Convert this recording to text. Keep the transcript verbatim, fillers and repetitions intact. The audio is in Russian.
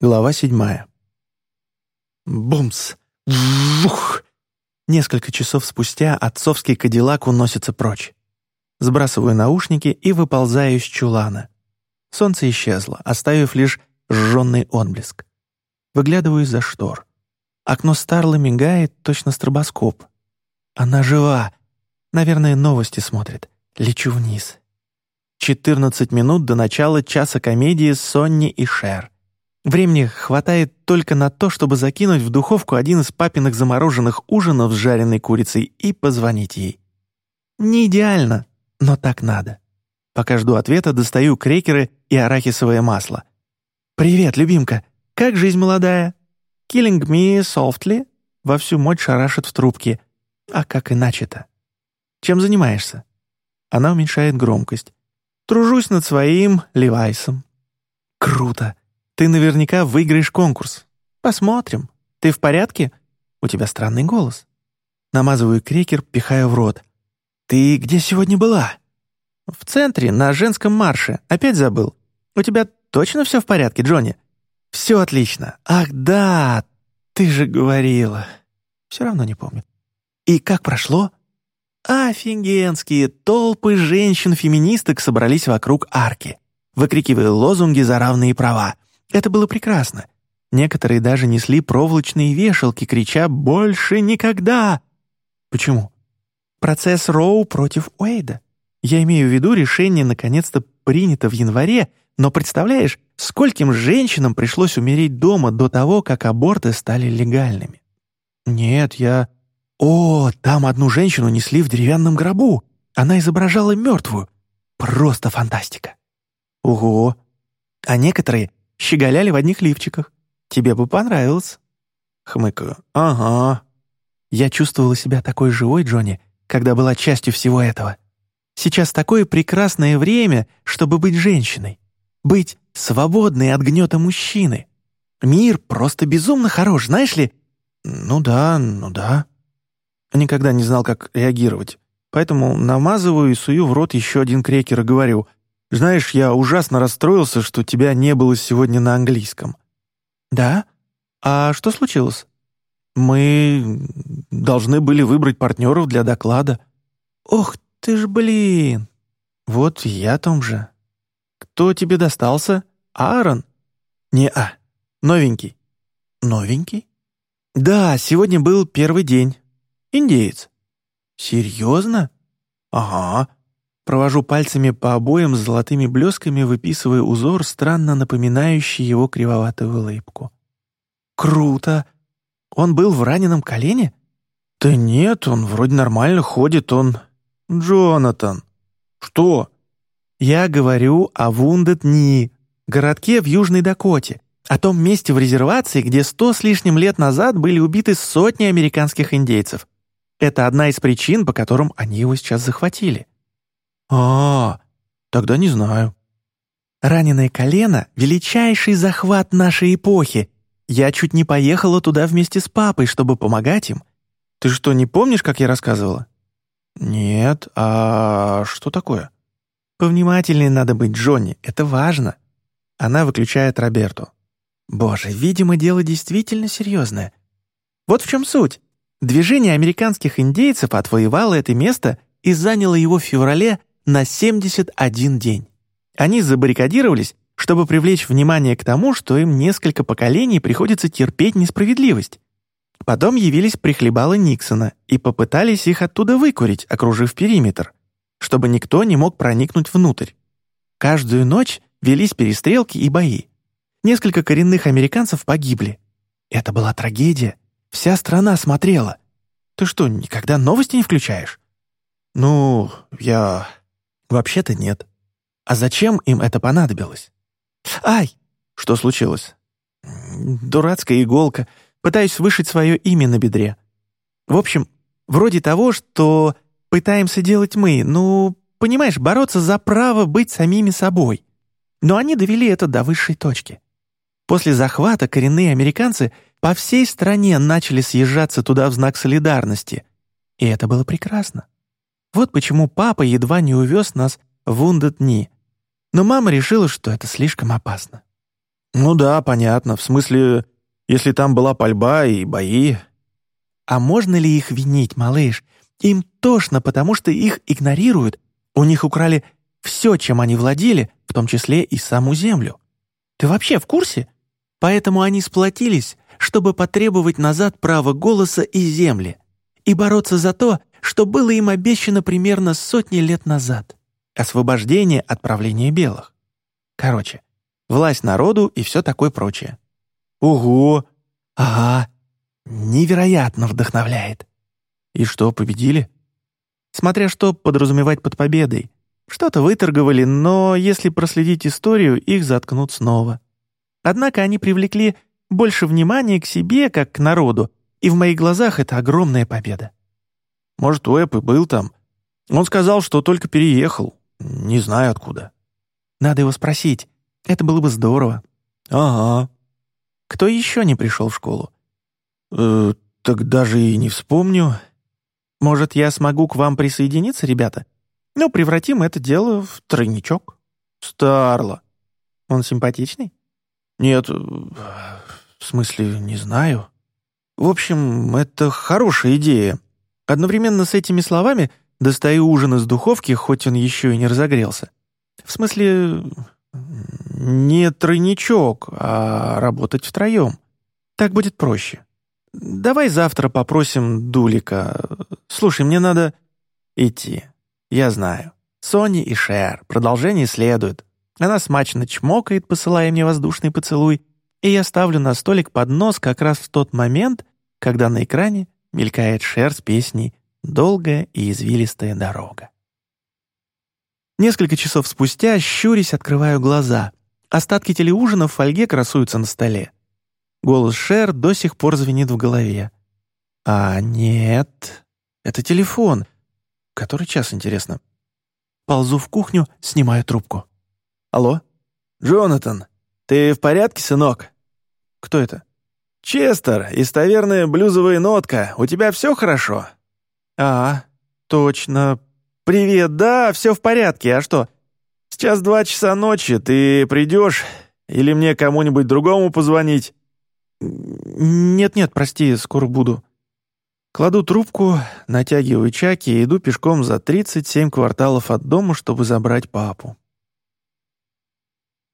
Глава седьмая. Бумс! Вжух! Несколько часов спустя отцовский кадиллак уносится прочь. Сбрасываю наушники и выползаю из чулана. Солнце исчезло, оставив лишь жжёный отблеск. Выглядываю из-за штор. Окно Старлы мигает, точно стробоскоп. Она жива. Наверное, новости смотрит. Лечу вниз. четырнадцать минут до начала часа комедии с Сонни и Шер. Времени хватает только на то, чтобы закинуть в духовку один из папиных замороженных ужинов с жареной курицей и позвонить ей. Не идеально, но так надо. Пока жду ответа, достаю крекеры и арахисовое масло. «Привет, любимка! Как жизнь молодая?» «Killing me softly?» Во всю мощь шарашит в трубке. А как иначе-то? «Чем занимаешься?» Она уменьшает громкость. «Тружусь над своим Левайсом». «Круто! Ты наверняка выиграешь конкурс. Посмотрим. Ты в порядке? У тебя странный голос». Намазываю крекер, пихаю в рот. «Ты где сегодня была?» «В центре, на женском марше. Опять забыл. У тебя точно все в порядке, Джонни?» «Все отлично. Ах, да, ты же говорила». Все равно не помню. «И как прошло?» Офигенские толпы женщин-феминисток собрались вокруг арки, выкрикивая лозунги за равные права. Это было прекрасно. Некоторые даже несли проволочные вешалки, крича «Больше никогда!». Почему? Процесс Роу против Уэйда. Я имею в виду, решение наконец-то принято в январе, но представляешь, скольким женщинам пришлось умереть дома до того, как аборты стали легальными? Нет, я... О, там одну женщину несли в деревянном гробу. Она изображала мертвую. Просто фантастика. Ого. А некоторые щеголяли в одних лифчиках. Тебе бы понравилось. Хмыкаю. Ага. Я чувствовала себя такой живой, Джонни, когда была частью всего этого. Сейчас такое прекрасное время, чтобы быть женщиной. Быть свободной от гнета мужчины. Мир просто безумно хорош, знаешь ли? Ну да, ну да. Никогда не знал, как реагировать. Поэтому намазываю и сую в рот еще один крекер и говорю: «Знаешь, я ужасно расстроился, что тебя не было сегодня на английском». «Да? А что случилось?» «Мы должны были выбрать партнеров для доклада». «Ох ты ж, блин!» «Вот я о том же». «Кто тебе достался? Аарон?» «Не-а, новенький». «Новенький?» «Да, сегодня был первый день. Индеец». «Серьезно?» «Ага». Провожу пальцами по обоям с золотыми блесками, выписывая узор, странно напоминающий его кривоватую улыбку. «Круто! Он был в раненом колене?» «Да нет, он вроде нормально ходит, он...» «Джонатан!» «Что?» «Я говорю о Вундет-Ни, городке в Южной Дакоте, о том месте в резервации, где сто с лишним лет назад были убиты сотни американских индейцев. Это одна из причин, по которым они его сейчас захватили». «А, тогда не знаю». «Раненое колено — величайший захват нашей эпохи. Я чуть не поехала туда вместе с папой, чтобы помогать им. Ты что, не помнишь, как я рассказывала?» «Нет, а что такое?» «Повнимательнее надо быть, Джонни, это важно». Она выключает Роберту. «Боже, видимо, дело действительно серьезное. Вот в чем суть. Движение американских индейцев отвоевало это место и заняло его в феврале на семьдесят один день. Они забаррикадировались, чтобы привлечь внимание к тому, что им несколько поколений приходится терпеть несправедливость. Потом явились прихлебалы Никсона и попытались их оттуда выкурить, окружив периметр, чтобы никто не мог проникнуть внутрь. Каждую ночь велись перестрелки и бои. Несколько коренных американцев погибли. Это была трагедия. Вся страна смотрела. Ты что, никогда новости не включаешь?» «Ну, я... вообще-то нет». «А зачем им это понадобилось?» «Ай!» «Что случилось?» «Дурацкая иголка. Пытаюсь вышить свое имя на бедре. В общем, вроде того, что пытаемся делать мы. Ну, понимаешь, бороться за право быть самими собой. Но они довели это до высшей точки. После захвата коренные американцы по всей стране начали съезжаться туда в знак солидарности. И это было прекрасно. Вот почему папа едва не увез нас в Вундет-Ни. Но мама решила, что это слишком опасно. Ну да, понятно. В смысле, если там была пальба и бои. А можно ли их винить, малыш? Им тошно, потому что их игнорируют. У них украли все, чем они владели, в том числе и саму землю. Ты вообще в курсе? Поэтому они сплотились, чтобы потребовать назад право голоса и земли и бороться за то, что было им обещано примерно сотни лет назад. Освобождение от правления белых. Короче, власть народу и все такое прочее. Ого! Ага! Невероятно вдохновляет. И что, победили? Смотря что подразумевать под победой. Что-то выторговали, но если проследить историю, их заткнут снова. Однако они привлекли больше внимания к себе, как к народу, и в моих глазах это огромная победа. Может, Уэб и был там. Он сказал, что только переехал. Не знаю откуда. Надо его спросить. Это было бы здорово. Ага. Кто еще не пришел в школу? Э, так даже и не вспомню. Может, я смогу к вам присоединиться, ребята? Ну, превратим это дело в тройничок. Старло. Он симпатичный? Нет, в смысле, не знаю. В общем, это хорошая идея. Одновременно с этими словами достаю ужин из духовки, хоть он еще и не разогрелся. В смысле, не тройничок, а работать втроем. Так будет проще. Давай завтра попросим Дулика. Слушай, мне надо идти. Я знаю. Сони и Шер. Продолжение следует. Она смачно чмокает, посылая мне воздушный поцелуй, и я ставлю на столик поднос как раз в тот момент, когда на экране мелькает Шер с песней «Долгая и извилистая дорога». Несколько часов спустя, щурясь, открываю глаза. Остатки телеужина в фольге красуются на столе. Голос Шер до сих пор звенит в голове. А нет, это телефон. Который час, интересно? Ползу в кухню, снимаю трубку. Алло? Джонатан, ты в порядке, сынок? Кто это? Честер, из таверны «Блюзовая нотка». У тебя все хорошо? А, точно. Привет, да, все в порядке. А что? Сейчас два часа ночи, ты придешь? Или мне кому-нибудь другому позвонить? Нет-нет, прости, скоро буду. Кладу трубку, натягиваю чаки и иду пешком за тридцать семь кварталов от дома, чтобы забрать папу.